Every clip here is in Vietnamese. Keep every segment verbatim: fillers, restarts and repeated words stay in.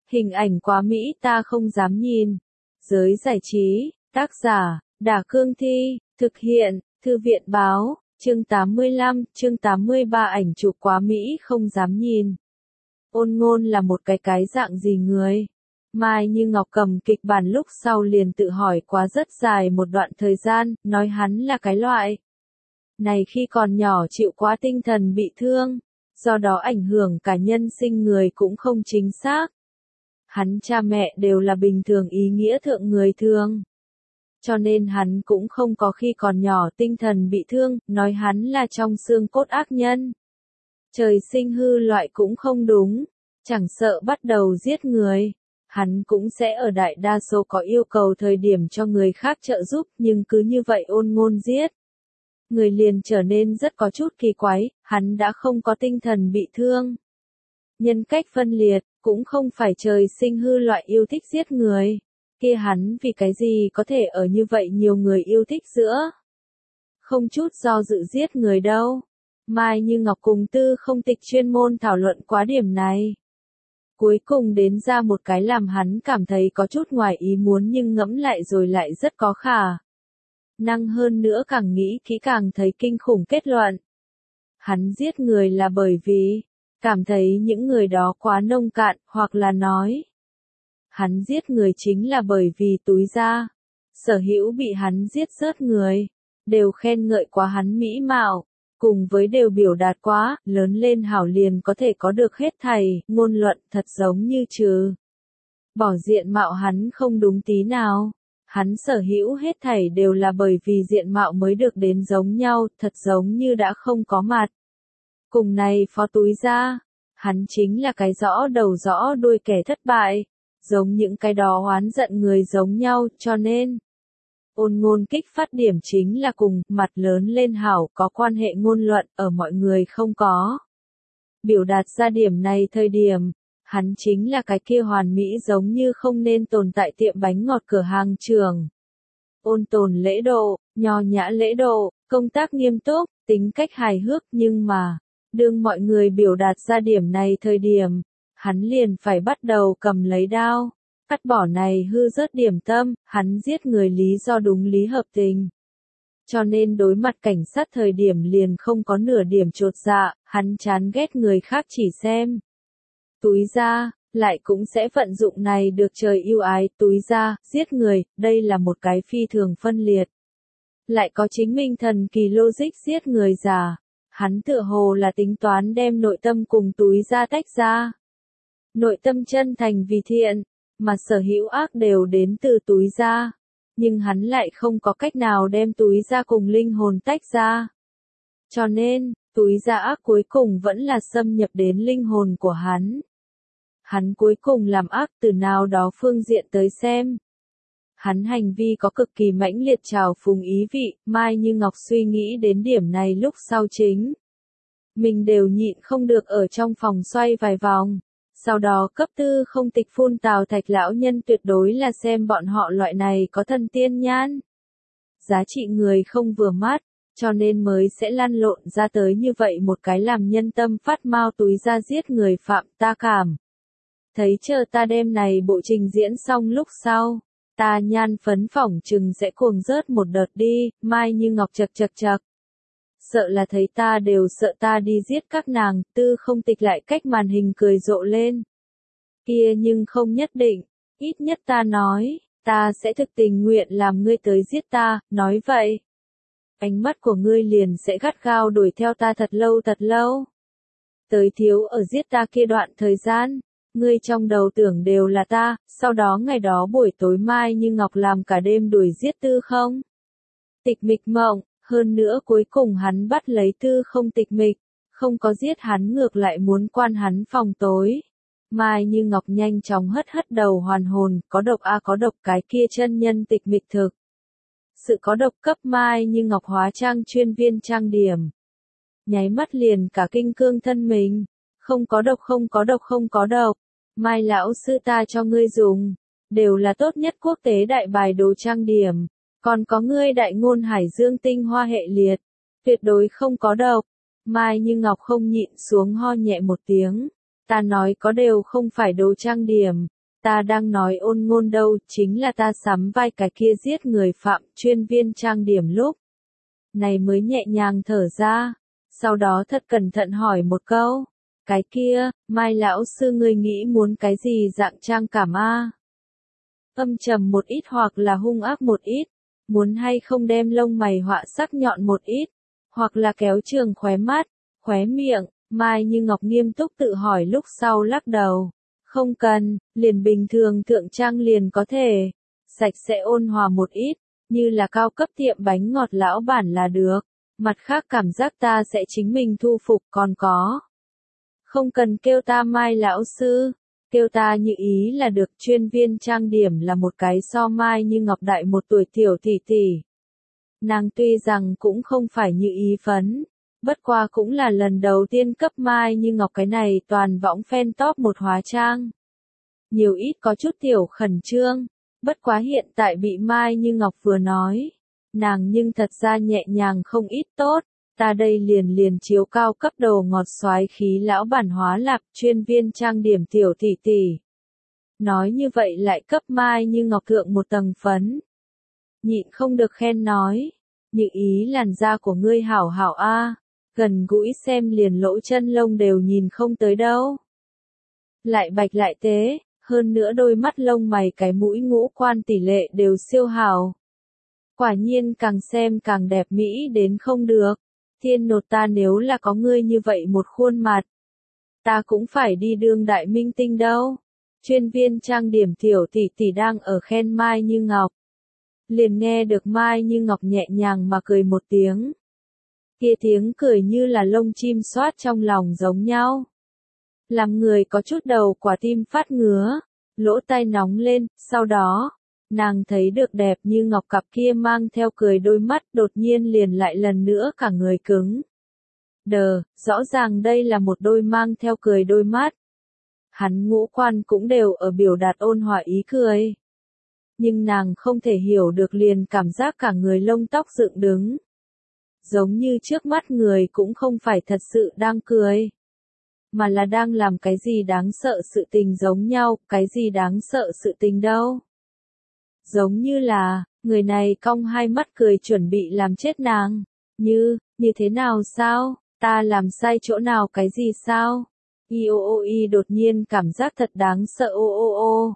Hình ảnh quá mỹ ta không dám nhìn. Giới giải trí, tác giả, Đả Cương Thi, thực hiện, Thư viện Báo, chương tám mươi lăm, chương tám mươi ba ảnh chụp quá mỹ không dám nhìn. Ôn Ngôn là một cái cái dạng gì người? Mai Như Ngọc cầm kịch bản lúc sau liền tự hỏi quá rất dài một đoạn thời gian, nói hắn là cái loại này khi còn nhỏ chịu quá tinh thần bị thương, do đó ảnh hưởng cả nhân sinh người cũng không chính xác. Hắn cha mẹ đều là bình thường ý nghĩa thượng người thường. Cho nên hắn cũng không có khi còn nhỏ tinh thần bị thương, nói hắn là trong xương cốt ác nhân. Trời sinh hư loại cũng không đúng, chẳng sợ bắt đầu giết người. Hắn cũng sẽ ở đại đa số có yêu cầu thời điểm cho người khác trợ giúp, nhưng cứ như vậy Ôn Ngôn giết người liền trở nên rất có chút kỳ quái, hắn đã không có tinh thần bị thương. Nhân cách phân liệt, cũng không phải trời sinh hư loại yêu thích giết người. Kia hắn vì cái gì có thể ở như vậy nhiều người yêu thích giữa? Không chút do dự giết người đâu. Mai Như Ngọc cùng Tư Không Tịch chuyên môn thảo luận quá điểm này. Cuối cùng đến ra một cái làm hắn cảm thấy có chút ngoài ý muốn nhưng ngẫm lại rồi lại rất có khả năng hơn nữa, càng nghĩ kỹ càng thấy kinh khủng kết luận. Hắn giết người là bởi vì cảm thấy những người đó quá nông cạn, hoặc là nói hắn giết người chính là bởi vì túi ra. Sở hữu bị hắn giết rớt người đều khen ngợi quá hắn mỹ mạo, cùng với đều biểu đạt quá, lớn lên hảo liền có thể có được hết thảy, ngôn luận thật giống như trừ bỏ diện mạo hắn không đúng tí nào. Hắn sở hữu hết thảy đều là bởi vì diện mạo mới được đến giống nhau, thật giống như đã không có mặt. Cùng này phó túi ra, hắn chính là cái rõ đầu rõ đuôi kẻ thất bại, giống những cái đó oán giận người giống nhau, cho nên Ôn Ngôn kích phát điểm chính là cùng mặt lớn lên hảo có quan hệ ngôn luận ở mọi người không có biểu đạt ra điểm này thời điểm. Hắn chính là cái kia hoàn mỹ giống như không nên tồn tại tiệm bánh ngọt cửa hàng trường. Ôn tồn lễ độ, nho nhã lễ độ, công tác nghiêm túc, tính cách hài hước, nhưng mà, đương mọi người biểu đạt ra điểm này thời điểm, hắn liền phải bắt đầu cầm lấy đao, cắt bỏ này hư rớt điểm tâm, hắn giết người lý do đúng lý hợp tình. Cho nên đối mặt cảnh sát thời điểm liền không có nửa điểm chột dạ, hắn chán ghét người khác chỉ xem túi ra, lại cũng sẽ vận dụng này được trời yêu ái, túi ra, giết người, đây là một cái phi thường phân liệt. Lại có chính minh thần kỳ logic giết người già, hắn tựa hồ là tính toán đem nội tâm cùng túi ra tách ra. Nội tâm chân thành vì thiện, mà sở hữu ác đều đến từ túi ra, nhưng hắn lại không có cách nào đem túi ra cùng linh hồn tách ra. Cho nên, túi ra ác cuối cùng vẫn là xâm nhập đến linh hồn của hắn. Hắn cuối cùng làm ác từ nào đó phương diện tới xem. Hắn hành vi có cực kỳ mãnh liệt trào phúng ý vị, Mai Như Ngọc suy nghĩ đến điểm này lúc sau chính. Mình đều nhịn không được ở trong phòng xoay vài vòng. Sau đó cấp Tư Không Tịch phun Tào Thạch lão nhân tuyệt đối là xem bọn họ loại này có thần tiên nhãn. Giá trị người không vừa mắt, cho nên mới sẽ lăn lộn ra tới như vậy một cái làm nhân tâm phát mau túi ra giết người phạm. Ta cảm thấy chờ ta đem này bộ trình diễn xong lúc sau, ta nhan phấn phỏng chừng sẽ cuồng rớt một đợt đi. Mai Như Ngọc chật chật chật. Sợ là thấy ta đều sợ ta đi giết các nàng. Tư Không Tịch lại cách màn hình cười rộ lên. Kia nhưng không nhất định, ít nhất ta nói, ta sẽ thực tình nguyện làm ngươi tới giết ta, nói vậy. Ánh mắt của ngươi liền sẽ gắt gao đuổi theo ta thật lâu thật lâu. Tới thiếu ở giết ta kia đoạn thời gian, ngươi trong đầu tưởng đều là ta, sau đó ngày đó buổi tối Mai Như Ngọc làm cả đêm đuổi giết Tư Không Tịch mịch mộng, hơn nữa cuối cùng hắn bắt lấy Tư Không Tịch mịch, không có giết hắn ngược lại muốn quan hắn phòng tối. Mai Như Ngọc nhanh chóng hất hất đầu hoàn hồn, có độc a à, có độc cái kia chân nhân tịch mịch thực. Sự có độc cấp Mai Như Ngọc hóa trang chuyên viên trang điểm. Nháy mắt liền cả kinh cương thân mình, không có độc không có độc không có độc. Mai lão sư ta cho ngươi dùng, đều là tốt nhất quốc tế đại bài đồ trang điểm, còn có ngươi đại ngôn hải dương tinh hoa hệ liệt, tuyệt đối không có độc. Mai Như Ngọc không nhịn xuống ho nhẹ một tiếng, ta nói có đều không phải đồ trang điểm, ta đang nói ôn ngôn đâu, chính là ta sắm vai cái kia giết người phạm chuyên viên trang điểm lúc này mới nhẹ nhàng thở ra, sau đó thật cẩn thận hỏi một câu, cái kia, Mai lão sư ngươi nghĩ muốn cái gì dạng trang cảm a? Âm trầm một ít hoặc là hung ác một ít, muốn hay không đem lông mày họa sắc nhọn một ít, hoặc là kéo trường khóe mắt, khóe miệng, Mai Như Ngọc nghiêm túc tự hỏi lúc sau lắc đầu. Không cần, liền bình thường thượng trang liền có thể, sạch sẽ ôn hòa một ít, như là cao cấp tiệm bánh ngọt lão bản là được, mặt khác cảm giác ta sẽ chính mình thu phục còn có. Không cần kêu ta Mai lão sư, kêu ta Như Ý là được, chuyên viên trang điểm là một cái so Mai Như Ngọc đại một tuổi tiểu tỷ tỷ. Nàng tuy rằng cũng không phải Như Ý phấn, bất qua cũng là lần đầu tiên cấp Mai Như Ngọc cái này toàn võng fan top một hóa trang. Nhiều ít có chút tiểu khẩn trương, bất quá hiện tại bị Mai Như Ngọc vừa nói, nàng nhưng thật ra nhẹ nhàng không ít tốt, ta đây liền liền chiếu cao cấp đồ ngọt xoái khí lão bản hóa lạp chuyên viên trang điểm tiểu tỷ tỷ. Nói như vậy lại cấp Mai Như Ngọc thượng một tầng phấn. Nhịn không được khen nói, Như Ý làn da của ngươi hảo hảo a, gần gũi xem liền lỗ chân lông đều nhìn không tới đâu. Lại bạch lại tế, hơn nữa đôi mắt lông mày cái mũi ngũ quan tỷ lệ đều siêu hảo. Quả nhiên càng xem càng đẹp mỹ đến không được. Thiên nột ta nếu là có ngươi như vậy một khuôn mặt, ta cũng phải đi đương đại minh tinh đâu. Chuyên viên trang điểm tiểu tỷ tỷ đang ở khen Mai Như Ngọc. Liền nghe được Mai Như Ngọc nhẹ nhàng mà cười một tiếng. Kia tiếng cười như là lông chim xoát trong lòng giống nhau. Làm người có chút đầu quả tim phát ngứa, lỗ tai nóng lên, sau đó, nàng thấy được đẹp như ngọc cặp kia mang theo cười đôi mắt đột nhiên liền lại lần nữa cả người cứng. Đờ, rõ ràng đây là một đôi mang theo cười đôi mắt. Hắn ngũ quan cũng đều ở biểu đạt ôn hòa ý cười. Nhưng nàng không thể hiểu được liền cảm giác cả người lông tóc dựng đứng. Giống như trước mắt người cũng không phải thật sự đang cười. Mà là đang làm cái gì đáng sợ sự tình giống nhau, cái gì đáng sợ sự tình đâu. Giống như là, người này cong hai mắt cười chuẩn bị làm chết nàng. Như, như thế nào sao, ta làm sai chỗ nào cái gì sao? I o o i đột nhiên cảm giác thật đáng sợ ô ô ô.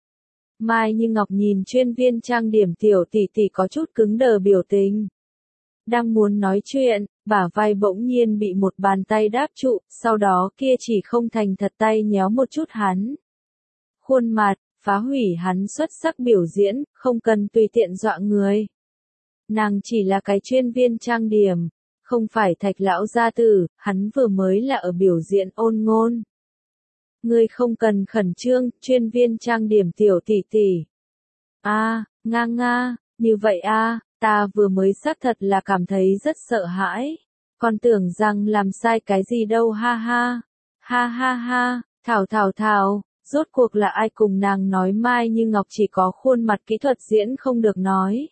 Mai Như Ngọc nhìn chuyên viên trang điểm tiểu tỷ tỷ có chút cứng đờ biểu tình. Đang muốn nói chuyện, bả vai bỗng nhiên bị một bàn tay đáp trụ, sau đó kia chỉ không thành thật tay nhéo một chút hắn. Khuôn mặt, phá hủy hắn xuất sắc biểu diễn, không cần tùy tiện dọa người. Nàng chỉ là cái chuyên viên trang điểm, không phải Thạch lão gia tử, hắn vừa mới là ở biểu diễn ôn ngôn. Ngươi không cần khẩn trương, chuyên viên trang điểm tiểu tỷ tỷ. A, à, nga nga, như vậy a, à, ta vừa mới xác thật là cảm thấy rất sợ hãi. Còn tưởng rằng làm sai cái gì đâu ha ha. Ha ha ha, thảo thảo thảo, rốt cuộc là ai cùng nàng nói Mai Như Ngọc chỉ có khuôn mặt kỹ thuật diễn không được nói.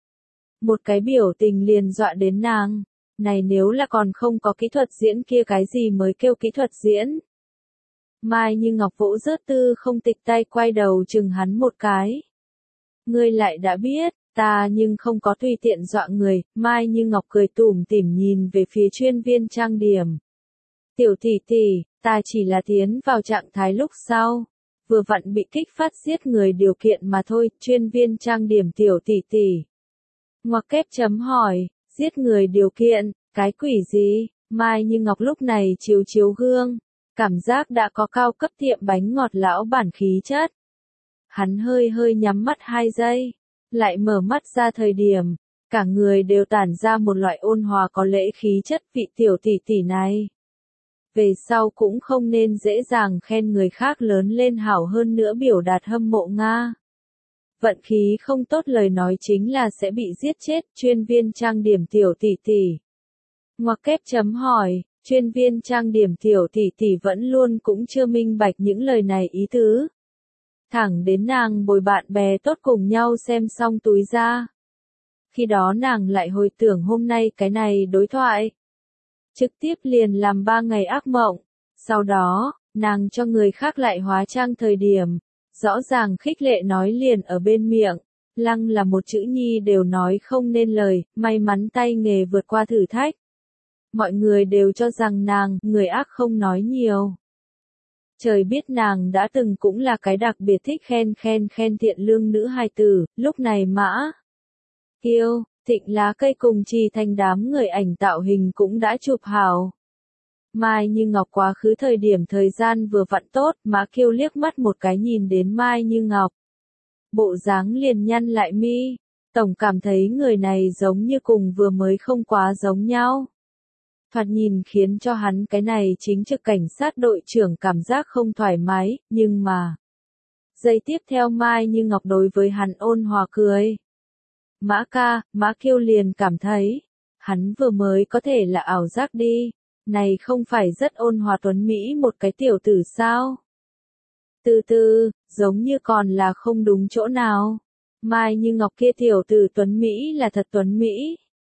Một cái biểu tình liền dọa đến nàng. Này nếu là còn không có kỹ thuật diễn kia cái gì mới kêu kỹ thuật diễn. Mai Như Ngọc vỗ rớt tư không tịch tay quay đầu chừng hắn một cái. Ngươi lại đã biết, ta nhưng không có tùy tiện dọa người, Mai Như Ngọc cười tủm tỉm nhìn về phía chuyên viên trang điểm. Tiểu tỷ tỷ, ta chỉ là tiến vào trạng thái lúc sau, vừa vặn bị kích phát giết người điều kiện mà thôi, chuyên viên trang điểm tiểu tỷ tỷ. Ngoặc kép chấm hỏi, giết người điều kiện, cái quỷ gì? Mai Như Ngọc lúc này chiếu chiếu gương, cảm giác đã có cao cấp tiệm bánh ngọt lão bản khí chất. Hắn hơi hơi nhắm mắt hai giây, lại mở mắt ra thời điểm, cả người đều tản ra một loại ôn hòa có lễ khí chất vị tiểu tỷ tỷ này. Về sau cũng không nên dễ dàng khen người khác lớn lên hảo hơn nữa biểu đạt hâm mộ Nga. Vận khí không tốt lời nói chính là sẽ bị giết chết, chuyên viên trang điểm tiểu tỷ tỷ. Ngoặc kép chấm hỏi, chuyên viên trang điểm tiểu tỷ tỷ vẫn luôn cũng chưa minh bạch những lời này ý tứ. Thẳng đến nàng bồi bạn bè tốt cùng nhau xem xong túi ra. Khi đó nàng lại hồi tưởng hôm nay cái này đối thoại. Trực tiếp liền làm ba ngày ác mộng. Sau đó, nàng cho người khác lại hóa trang thời điểm. Rõ ràng khích lệ nói liền ở bên miệng. Lăng là một chữ nhi đều nói không nên lời, may mắn tay nghề vượt qua thử thách. Mọi người đều cho rằng nàng, người ác không nói nhiều. Trời biết nàng đã từng cũng là cái đặc biệt thích khen khen khen thiện lương nữ hài tử, lúc này Mã Kiêu, Thịnh lá cây cùng Trì Thành đám người ảnh tạo hình cũng đã chụp hào. Mai Như Ngọc quá khứ thời điểm thời gian vừa vặn tốt, Mã Kiêu liếc mắt một cái nhìn đến Mai Như Ngọc. Bộ dáng liền nhăn lại mi, tổng cảm thấy người này giống như cùng vừa mới không quá giống nhau. Thoạt nhìn khiến cho hắn cái này chính trực cảnh sát đội trưởng cảm giác không thoải mái, nhưng mà... Giây tiếp theo Mai Như Ngọc đối với hắn ôn hòa cười. Mã ca, Mã Kiêu liền cảm thấy, hắn vừa mới có thể là ảo giác đi, này không phải rất ôn hòa tuấn Mỹ một cái tiểu tử sao? Từ từ, giống như còn là không đúng chỗ nào. Mai Như Ngọc kia tiểu tử tuấn Mỹ là thật tuấn Mỹ.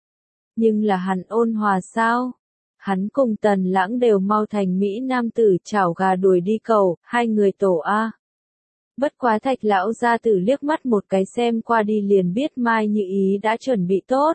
Nhưng là hắn ôn hòa sao? Hắn cùng Tần Lãng đều mau thành Mỹ nam tử chảo gà đuổi đi cầu, hai người tổ A. Bất quá Thạch lão gia tử liếc mắt một cái xem qua đi liền biết Mai Như Ý đã chuẩn bị tốt.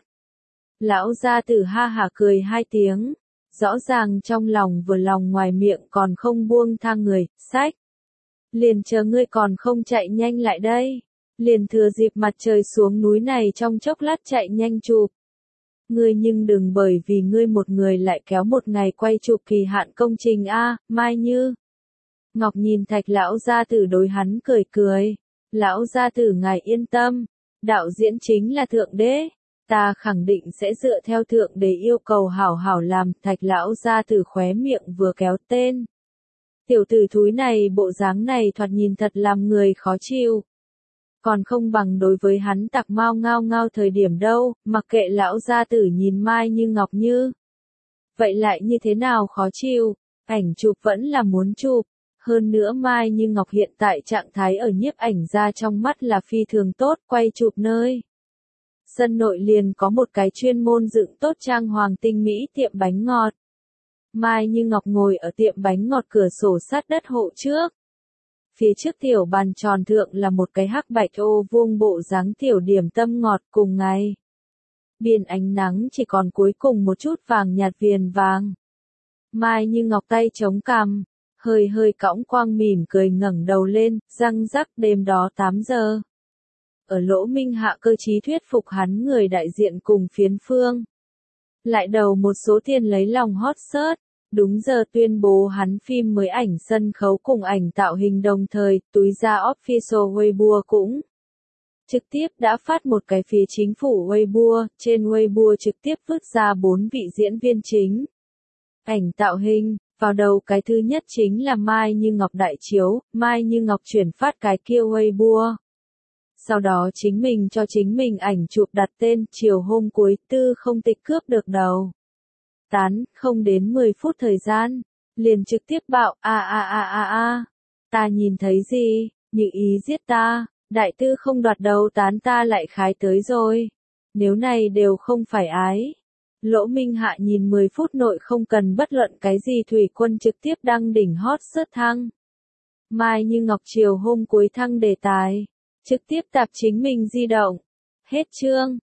Lão gia tử ha hả cười hai tiếng, rõ ràng trong lòng vừa lòng ngoài miệng còn không buông tha người, sách. Liền chờ ngươi còn không chạy nhanh lại đây, liền thừa dịp mặt trời xuống núi này trong chốc lát chạy nhanh chụp. Ngươi nhưng đừng bởi vì ngươi một người lại kéo một ngày quay chụp kỳ hạn công trình a, Mai Như Ngọc nhìn Thạch lão gia tử đối hắn cười cười. Lão gia tử ngài yên tâm, đạo diễn chính là thượng đế, ta khẳng định sẽ dựa theo thượng đế yêu cầu hảo hảo làm. Thạch lão gia tử khóe miệng vừa kéo tên. Tiểu tử thúi này bộ dáng này thoạt nhìn thật làm người khó chịu. Còn không bằng đối với hắn tặc mau ngao ngao thời điểm đâu, mặc kệ lão gia tử nhìn Mai Như Ngọc như. Vậy lại như thế nào khó chịu, ảnh chụp vẫn là muốn chụp. Hơn nữa Mai Như Ngọc hiện tại trạng thái ở nhiếp ảnh ra trong mắt là phi thường tốt, quay chụp nơi. Sân nội liền có một cái chuyên môn dựng tốt trang hoàng tinh mỹ tiệm bánh ngọt. Mai Như Ngọc ngồi ở tiệm bánh ngọt cửa sổ sát đất hộ trước. Phía trước tiểu bàn tròn thượng là một cái hắc bạch ô vuông bộ dáng tiểu điểm tâm ngọt cùng ngày. Biên ánh nắng chỉ còn cuối cùng một chút vàng nhạt viền vàng. Mai Như Ngọc tay chống cằm, hơi hơi cõng quang mỉm cười ngẩng đầu lên, răng rắc đêm đó tám giờ. Ở Lỗ Minh Hạ cơ trí thuyết phục hắn người đại diện cùng phiến phương. Lại đầu một số tiền lấy lòng hot search, đúng giờ tuyên bố hắn phim mới ảnh sân khấu cùng ảnh tạo hình đồng thời, túi ra official Weibo cũng trực tiếp đã phát một cái phía chính phủ Weibo, trên Weibo trực tiếp vứt ra bốn vị diễn viên chính. Ảnh tạo hình, vào đầu cái thứ nhất chính là Mai Như Ngọc đại chiếu, Mai Như Ngọc chuyển phát cái kia Weibo. Sau đó chính mình cho chính mình ảnh chụp đặt tên, chiều hôm cuối tư không tịch cướp được đầu. Tán, không đến mười phút thời gian, liền trực tiếp bạo, a a a a a, ta nhìn thấy gì, Như Ý giết ta, đại tư không đoạt đầu tán ta lại khái tới rồi. Nếu này đều không phải ái. Lỗ Minh Hạ nhìn mười phút nội không cần bất luận cái gì thủy quân trực tiếp đăng đỉnh hot search thăng. Mai Như Ngọc chiều hôm cuối thăng đề tài, trực tiếp tạp chính mình di động. Hết chương.